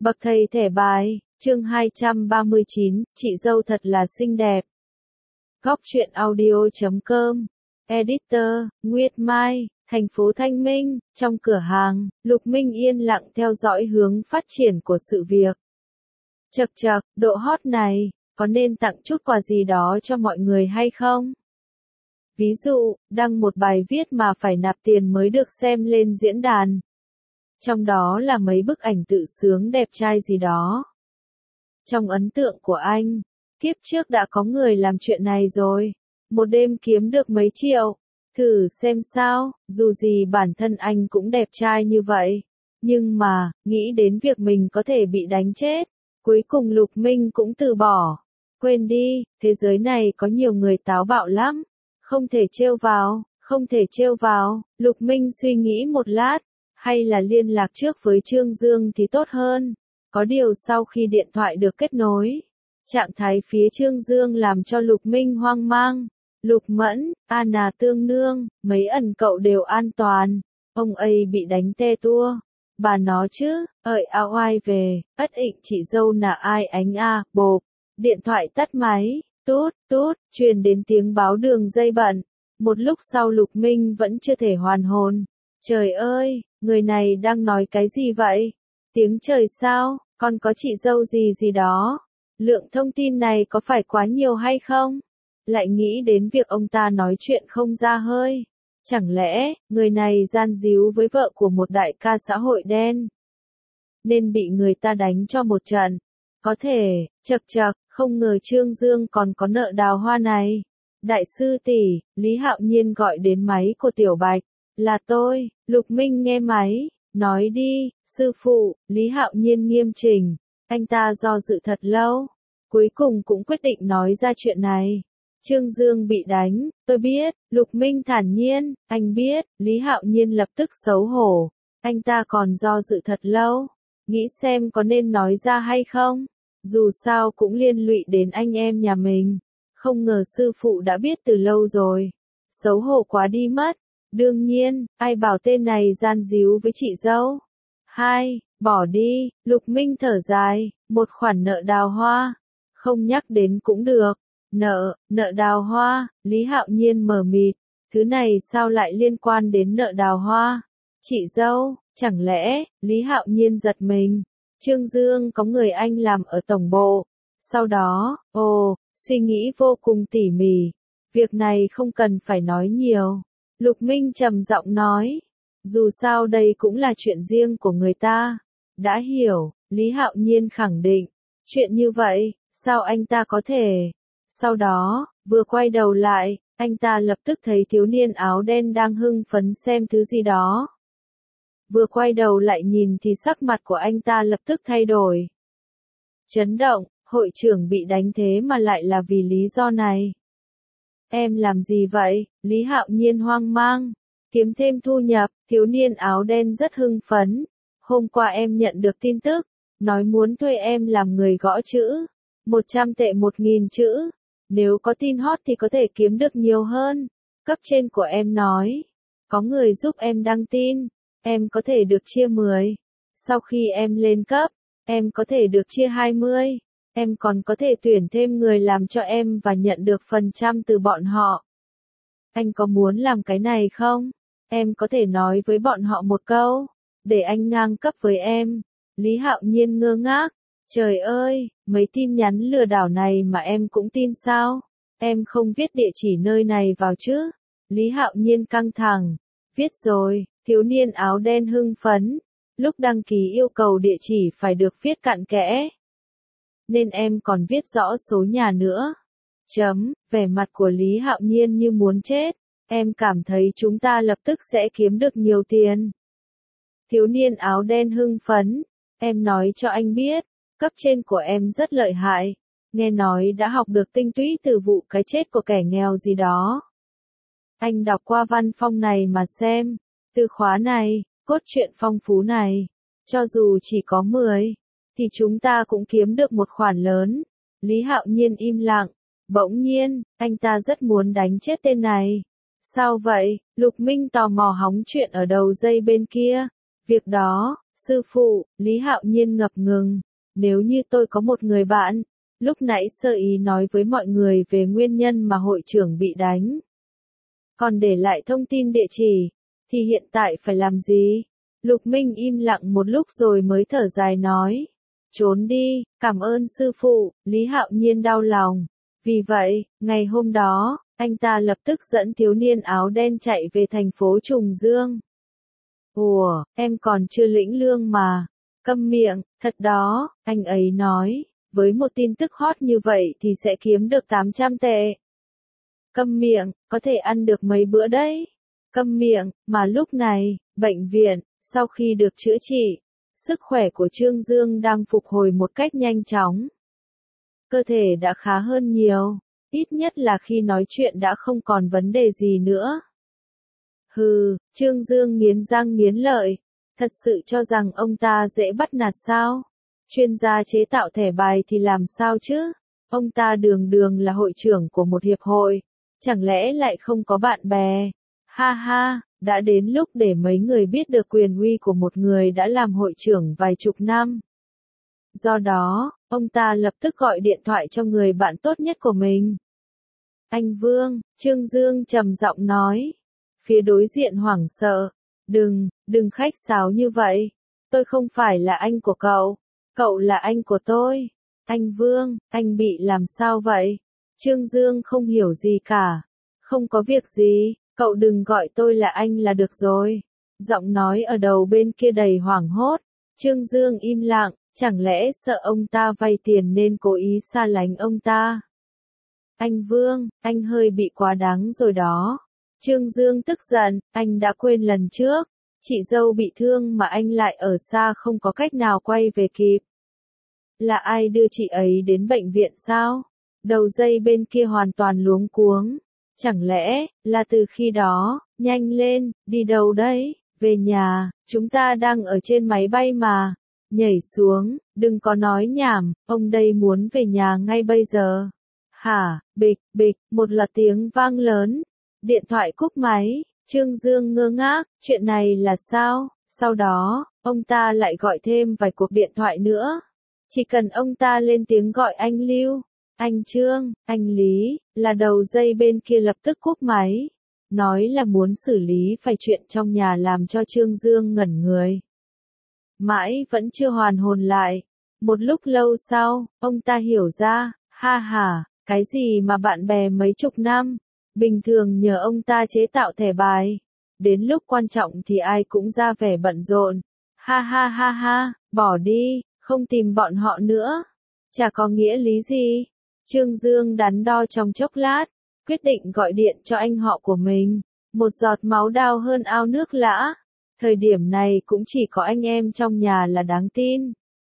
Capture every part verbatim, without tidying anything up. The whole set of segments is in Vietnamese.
Bậc thầy thẻ bài, chương hai trăm ba mươi chín, chị dâu thật là xinh đẹp. Góc truyện audio chấm com, Editor, Nguyệt Mai, thành phố Thanh Minh, trong cửa hàng, Lục Minh yên lặng theo dõi hướng phát triển của sự việc. Chậc chậc, độ hot này, có nên tặng chút quà gì đó cho mọi người hay không? Ví dụ, đăng một bài viết mà phải nạp tiền mới được xem lên diễn đàn. Trong đó là mấy bức ảnh tự sướng đẹp trai gì đó. Trong ấn tượng của anh, kiếp trước đã có người làm chuyện này rồi. Một đêm kiếm được mấy triệu. Thử xem sao, dù gì bản thân anh cũng đẹp trai như vậy. Nhưng mà, nghĩ đến việc mình có thể bị đánh chết. Cuối cùng Lục Minh cũng từ bỏ. Quên đi, thế giới này có nhiều người táo bạo lắm. Không thể trêu vào, không thể trêu vào. Lục Minh suy nghĩ một lát. Hay là liên lạc trước với Trương Dương thì tốt hơn. Có điều sau khi điện thoại được kết nối, trạng thái phía Trương Dương làm cho Lục Minh hoang mang. Lục Mẫn, Anna Tương Nương, mấy ẩn cậu đều an toàn. Ông ấy bị đánh te tua. Bà nó chứ, ợi ao ai về, ất ịnh chị dâu nà ai ánh a, bộp. Điện thoại tắt máy, tút, tút, truyền đến tiếng báo đường dây bận. Một lúc sau Lục Minh vẫn chưa thể hoàn hồn. Trời ơi, người này đang nói cái gì vậy? Tiếng trời sao, còn có chị dâu gì gì đó? Lượng thông tin này có phải quá nhiều hay không? Lại nghĩ đến việc ông ta nói chuyện không ra hơi. Chẳng lẽ, người này gian díu với vợ của một đại ca xã hội đen? Nên bị người ta đánh cho một trận. Có thể, chậc chậc, không ngờ Trương Dương còn có nợ đào hoa này. Đại sư tỷ, Lý Hạo Nhiên gọi đến máy của Tiểu Bạch. Là tôi, Lục Minh nghe máy, nói đi, sư phụ, Lý Hạo Nhiên nghiêm chỉnh, anh ta do dự thật lâu, cuối cùng cũng quyết định nói ra chuyện này. Trương Dương bị đánh, tôi biết, Lục Minh thản nhiên, anh biết, Lý Hạo Nhiên lập tức xấu hổ, anh ta còn do dự thật lâu, nghĩ xem có nên nói ra hay không, dù sao cũng liên lụy đến anh em nhà mình, không ngờ sư phụ đã biết từ lâu rồi, xấu hổ quá đi mất. Đương nhiên, ai bảo tên này gian díu với chị dâu? Hai, bỏ đi, Lục Minh thở dài, một khoản nợ đào hoa. Không nhắc đến cũng được. Nợ, nợ đào hoa, Lý Hạo Nhiên mờ mịt. Thứ này sao lại liên quan đến nợ đào hoa? Chị dâu, chẳng lẽ, Lý Hạo Nhiên giật mình. Trương Dương có người anh làm ở tổng bộ. Sau đó, ồ, suy nghĩ vô cùng tỉ mỉ. Việc này không cần phải nói nhiều. Lục Minh trầm giọng nói, dù sao đây cũng là chuyện riêng của người ta. Đã hiểu, Lý Hạo Nhiên khẳng định, chuyện như vậy, sao anh ta có thể? Sau đó, vừa quay đầu lại, anh ta lập tức thấy thiếu niên áo đen đang hưng phấn xem thứ gì đó. Vừa quay đầu lại nhìn thì sắc mặt của anh ta lập tức thay đổi. Chấn động, hội trưởng bị đánh thế mà lại là vì lý do này. Em làm gì vậy? Lý Hạo Nhiên hoang mang. Kiếm thêm thu nhập, thiếu niên áo đen rất hưng phấn. Hôm qua em nhận được tin tức, nói muốn thuê em làm người gõ chữ. một trăm tệ một nghìn chữ. Nếu có tin hot thì có thể kiếm được nhiều hơn. Cấp trên của em nói, có người giúp em đăng tin, em có thể được chia mười. Sau khi em lên cấp, em có thể được chia hai mươi. Em còn có thể tuyển thêm người làm cho em và nhận được phần trăm từ bọn họ. Anh có muốn làm cái này không? Em có thể nói với bọn họ một câu, để anh ngang cấp với em. Lý Hạo Nhiên ngơ ngác. Trời ơi, mấy tin nhắn lừa đảo này mà em cũng tin sao? Em không viết địa chỉ nơi này vào chứ? Lý Hạo Nhiên căng thẳng. Viết rồi, thiếu niên áo đen hưng phấn. Lúc đăng ký yêu cầu địa chỉ phải được viết cặn kẽ. Nên em còn viết rõ số nhà nữa. Chấm, vẻ mặt của Lý Hạo Nhiên như muốn chết. Em cảm thấy chúng ta lập tức sẽ kiếm được nhiều tiền. Thiếu niên áo đen hưng phấn. Em nói cho anh biết, cấp trên của em rất lợi hại. Nghe nói đã học được tinh túy từ vụ cái chết của kẻ nghèo gì đó. Anh đọc qua văn phong này mà xem. Từ khóa này, cốt truyện phong phú này. Cho dù chỉ có mười. Thì chúng ta cũng kiếm được một khoản lớn. Lý Hạo Nhiên im lặng. Bỗng nhiên, anh ta rất muốn đánh chết tên này. Sao vậy? Lục Minh tò mò hóng chuyện ở đầu dây bên kia. Việc đó, Sư phụ, Lý Hạo Nhiên ngập ngừng. Nếu như tôi có một người bạn, lúc nãy sơ ý nói với mọi người về nguyên nhân mà hội trưởng bị đánh, còn để lại thông tin địa chỉ, thì hiện tại phải làm gì? Lục Minh im lặng một lúc rồi mới thở dài nói. Trốn đi, cảm ơn sư phụ, Lý Hạo Nhiên đau lòng. Vì vậy, ngày hôm đó, anh ta lập tức dẫn thiếu niên áo đen chạy về thành phố Trùng Dương. Ủa, em còn chưa lĩnh lương mà. Câm miệng, thật đó, anh ấy nói, với một tin tức hot như vậy thì sẽ kiếm được tám trăm tệ. Câm miệng, có thể ăn được mấy bữa đấy. Câm miệng, mà lúc này, bệnh viện, sau khi được chữa trị, sức khỏe của Trương Dương đang phục hồi một cách nhanh chóng. Cơ thể đã khá hơn nhiều, ít nhất là khi nói chuyện đã không còn vấn đề gì nữa. Hừ, Trương Dương nghiến răng nghiến lợi, thật sự cho rằng ông ta dễ bắt nạt sao? Chuyên gia chế tạo thẻ bài thì làm sao chứ? Ông ta đường đường là hội trưởng của một hiệp hội, chẳng lẽ lại không có bạn bè? Ha ha, đã đến lúc để mấy người biết được quyền uy của một người đã làm hội trưởng vài chục năm. Do đó, ông ta lập tức gọi điện thoại cho người bạn tốt nhất của mình. Anh Vương, Trương Dương trầm giọng nói. Phía đối diện hoảng sợ. Đừng, đừng khách sáo như vậy. Tôi không phải là anh của cậu. Cậu là anh của tôi. Anh Vương, anh bị làm sao vậy? Trương Dương không hiểu gì cả. Không có việc gì, cậu đừng gọi tôi là anh là được rồi. Giọng nói ở đầu bên kia đầy hoảng hốt. Trương Dương im lặng, chẳng lẽ sợ ông ta vay tiền nên cố ý xa lánh ông ta? Anh Vương, anh hơi bị quá đáng rồi đó. Trương Dương tức giận, anh đã quên lần trước, chị dâu bị thương mà anh lại ở xa không có cách nào quay về kịp. Là ai đưa chị ấy đến bệnh viện sao? Đầu dây bên kia hoàn toàn luống cuống. Chẳng lẽ, là từ khi đó, nhanh lên, đi đâu đấy, về nhà, chúng ta đang ở trên máy bay mà. Nhảy xuống, đừng có nói nhảm, ông đây muốn về nhà ngay bây giờ. Hả, bịch, bịch, một loạt tiếng vang lớn. Điện thoại cúp máy, Trương Dương ngơ ngác, chuyện này là sao? Sau đó, ông ta lại gọi thêm vài cuộc điện thoại nữa. Chỉ cần ông ta lên tiếng gọi anh Lưu, anh Trương, anh Lý, là đầu dây bên kia lập tức cúp máy. Nói là muốn xử lý phải chuyện trong nhà làm cho Trương Dương ngẩn người. Mãi vẫn chưa hoàn hồn lại. Một lúc lâu sau, ông ta hiểu ra, ha ha, cái gì mà bạn bè mấy chục năm, bình thường nhờ ông ta chế tạo thẻ bài. Đến lúc quan trọng thì ai cũng ra vẻ bận rộn. Ha ha ha ha, bỏ đi, không tìm bọn họ nữa. Chả có nghĩa lý gì. Trương Dương đắn đo trong chốc lát, quyết định gọi điện cho anh họ của mình. Một giọt máu đau hơn ao nước lã. Thời điểm này cũng chỉ có anh em trong nhà là đáng tin.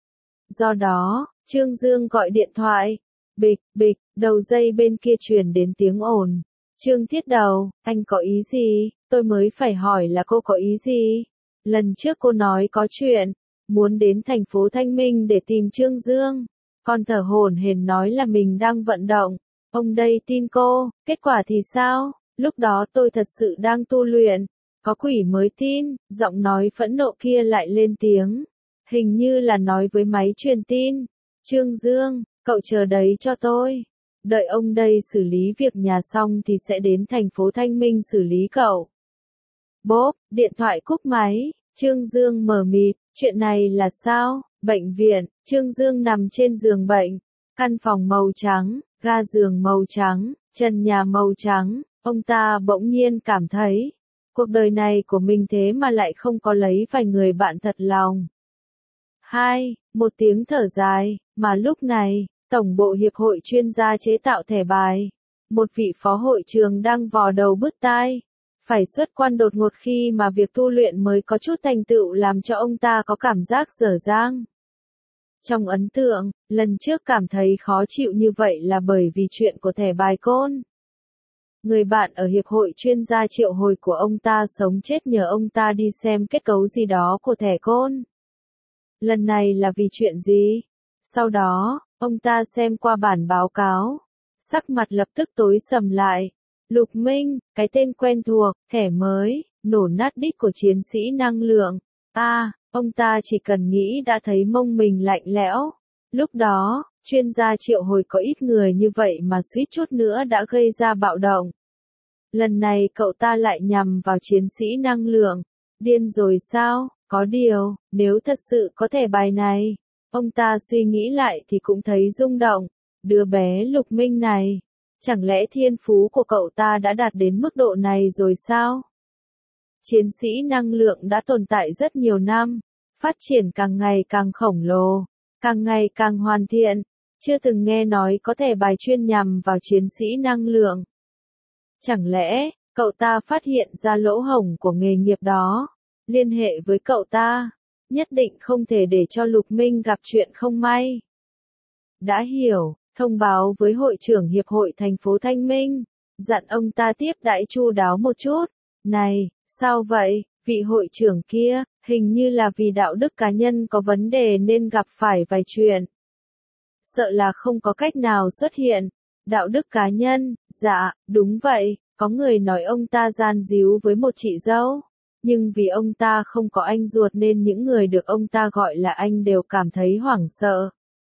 Do đó, Trương Dương gọi điện thoại. Bịch, bịch, đầu dây bên kia truyền đến tiếng ồn. Trương Thiết Đầu, anh có ý gì? Tôi mới phải hỏi là cô có ý gì? Lần trước cô nói có chuyện, muốn đến thành phố Thanh Minh để tìm Trương Dương. Còn thở hổn hển nói là mình đang vận động. Ông đây tin cô, kết quả thì sao? Lúc đó tôi thật sự đang tu luyện. Có quỷ mới tin, giọng nói phẫn nộ kia lại lên tiếng. Hình như là nói với máy truyền tin. Trương Dương, cậu chờ đấy cho tôi. Đợi ông đây xử lý việc nhà xong thì sẽ đến thành phố Thanh Minh xử lý cậu. Bốp, điện thoại cúp máy. Trương Dương mờ mịt, chuyện này là sao? Bệnh viện, Trương Dương nằm trên giường bệnh. Căn phòng màu trắng, ga giường màu trắng, trần nhà màu trắng. Ông ta bỗng nhiên cảm thấy, cuộc đời này của mình thế mà lại không có lấy vài người bạn thật lòng. Hai, một tiếng thở dài, mà lúc này, Tổng bộ Hiệp hội chuyên gia chế tạo thẻ bài. Một vị phó hội trưởng đang vò đầu bứt tai. Phải xuất quan đột ngột khi mà việc tu luyện mới có chút thành tựu làm cho ông ta có cảm giác dở dang. Trong ấn tượng, lần trước cảm thấy khó chịu như vậy là bởi vì chuyện của thẻ bài côn. Người bạn ở hiệp hội chuyên gia triệu hồi của ông ta sống chết nhờ ông ta đi xem kết cấu gì đó của thẻ côn. Lần này là vì chuyện gì? Sau đó, ông ta xem qua bản báo cáo. Sắc mặt lập tức tối sầm lại. Lục Minh, cái tên quen thuộc, thẻ mới, nổ nát đít của chiến sĩ năng lượng. A, à, Ông ta chỉ cần nghĩ đã thấy mông mình lạnh lẽo. Lúc đó, chuyên gia triệu hồi có ít người như vậy mà suýt chút nữa đã gây ra bạo động. Lần này cậu ta lại nhằm vào chiến sĩ năng lượng. Điên rồi sao? Có điều, nếu thật sự có thẻ bài này, ông ta suy nghĩ lại thì cũng thấy rung động. Đứa bé Lục Minh này, chẳng lẽ thiên phú của cậu ta đã đạt đến mức độ này rồi sao? Chiến sĩ năng lượng đã tồn tại rất nhiều năm, phát triển càng ngày càng khổng lồ, càng ngày càng hoàn thiện, chưa từng nghe nói có thẻ bài chuyên nhằm vào chiến sĩ năng lượng. Chẳng lẽ, cậu ta phát hiện ra lỗ hổng của nghề nghiệp đó, liên hệ với cậu ta, nhất định không thể để cho Lục Minh gặp chuyện không may. Đã hiểu, thông báo với hội trưởng hiệp hội thành phố Thanh Minh, dặn ông ta tiếp đãi chu đáo một chút. Này, sao vậy, vị hội trưởng kia, hình như là vì đạo đức cá nhân có vấn đề nên gặp phải vài chuyện. Sợ là không có cách nào xuất hiện. Đạo đức cá nhân, dạ, đúng vậy, có người nói ông ta gian díu với một chị dâu. Nhưng vì ông ta không có anh ruột nên những người được ông ta gọi là anh đều cảm thấy hoảng sợ.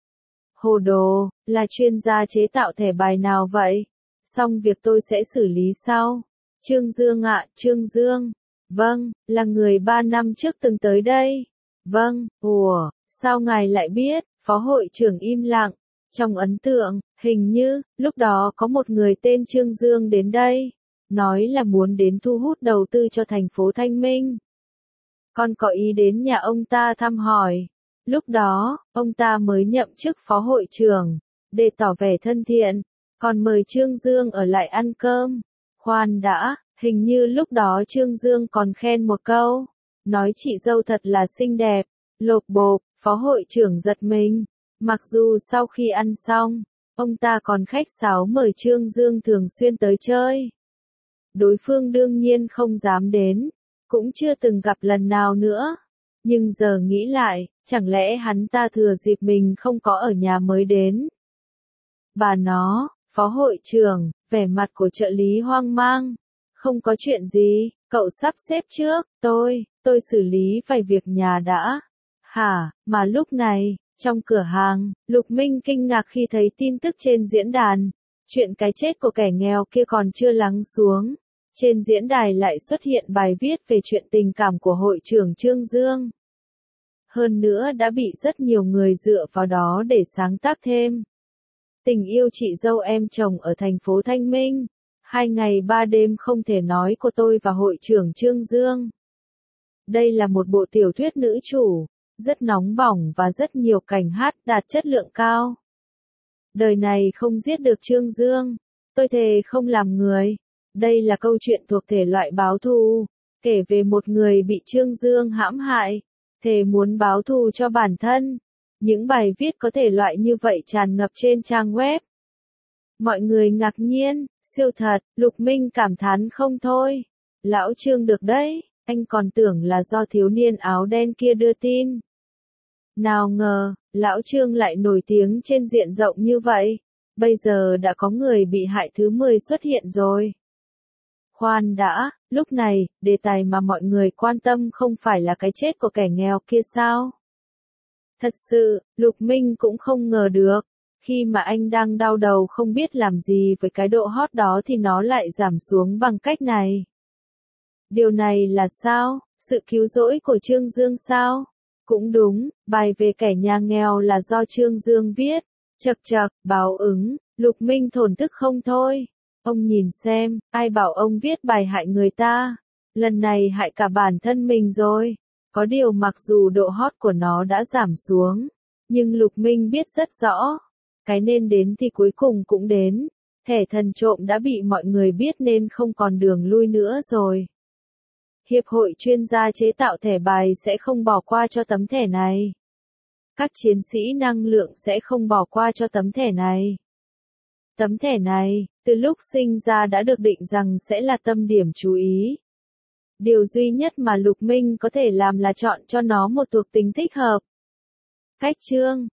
Hồ đồ, là chuyên gia chế tạo thẻ bài nào vậy? Xong việc tôi sẽ xử lý sau. Trương Dương ạ, Trương Dương. Vâng, là người ba năm trước từng tới đây. Vâng, ủa, sao ngài lại biết? Phó hội trưởng im lặng. Trong ấn tượng, hình như, lúc đó có một người tên Trương Dương đến đây. Nói là muốn đến thu hút đầu tư cho thành phố Thanh Minh. Con có ý đến nhà ông ta thăm hỏi. Lúc đó, ông ta mới nhậm chức phó hội trưởng. Để tỏ vẻ thân thiện, còn mời Trương Dương ở lại ăn cơm. Khoan đã, hình như lúc đó Trương Dương còn khen một câu. Nói chị dâu thật là xinh đẹp. Lộp bộp, phó hội trưởng giật mình. Mặc dù sau khi ăn xong, ông ta còn khách sáo mời Trương Dương thường xuyên tới chơi. Đối phương đương nhiên không dám đến, cũng chưa từng gặp lần nào nữa. Nhưng giờ nghĩ lại, chẳng lẽ hắn ta thừa dịp mình không có ở nhà mới đến. Bà nó, phó hội trưởng, vẻ mặt của trợ lý hoang mang. Không có chuyện gì, cậu sắp xếp trước, tôi, tôi xử lý vài việc nhà đã. Hả, mà lúc này, trong cửa hàng, Lục Minh kinh ngạc khi thấy tin tức trên diễn đàn. Chuyện cái chết của kẻ nghèo kia còn chưa lắng xuống. Trên diễn đài lại xuất hiện bài viết về chuyện tình cảm của hội trưởng Trương Dương. Hơn nữa đã bị rất nhiều người dựa vào đó để sáng tác thêm. Tình yêu chị dâu em chồng ở thành phố Thanh Minh. Hai ngày ba đêm không thể nói của tôi và hội trưởng Trương Dương. Đây là một bộ tiểu thuyết nữ chủ, rất nóng bỏng và rất nhiều cảnh hát đạt chất lượng cao. Đời này không giết được Trương Dương, tôi thề không làm người. Đây là câu chuyện thuộc thể loại báo thù, kể về một người bị Trương Dương hãm hại, thề muốn báo thù cho bản thân. Những bài viết có thể loại như vậy tràn ngập trên trang web. Mọi người ngạc nhiên, siêu thật, Lục Minh cảm thán không thôi. Lão Trương được đấy, anh còn tưởng là do thiếu niên áo đen kia đưa tin. Nào ngờ, Lão Trương lại nổi tiếng trên diện rộng như vậy. Bây giờ đã có người bị hại thứ mười xuất hiện rồi. Khoan đã, lúc này, đề tài mà mọi người quan tâm không phải là cái chết của kẻ nghèo kia sao? Thật sự, Lục Minh cũng không ngờ được. Khi mà anh đang đau đầu không biết làm gì với cái độ hot đó thì nó lại giảm xuống bằng cách này. Điều này là sao? Sự cứu rỗi của Trương Dương sao? Cũng đúng, bài về kẻ nhà nghèo là do Trương Dương viết. Chậc chậc, báo ứng, Lục Minh thổn thức không thôi. Ông nhìn xem, ai bảo ông viết bài hại người ta. Lần này hại cả bản thân mình rồi. Có điều mặc dù độ hot của nó đã giảm xuống, nhưng Lục Minh biết rất rõ. Cái nên đến thì cuối cùng cũng đến. Thẻ thần trộm đã bị mọi người biết nên không còn đường lui nữa rồi. Hiệp hội chuyên gia chế tạo thẻ bài sẽ không bỏ qua cho tấm thẻ này. Các chiến sĩ năng lượng sẽ không bỏ qua cho tấm thẻ này. Tấm thẻ này, từ lúc sinh ra đã được định rằng sẽ là tâm điểm chú ý. Điều duy nhất mà Lục Minh có thể làm là chọn cho nó một thuộc tính thích hợp. Cách chương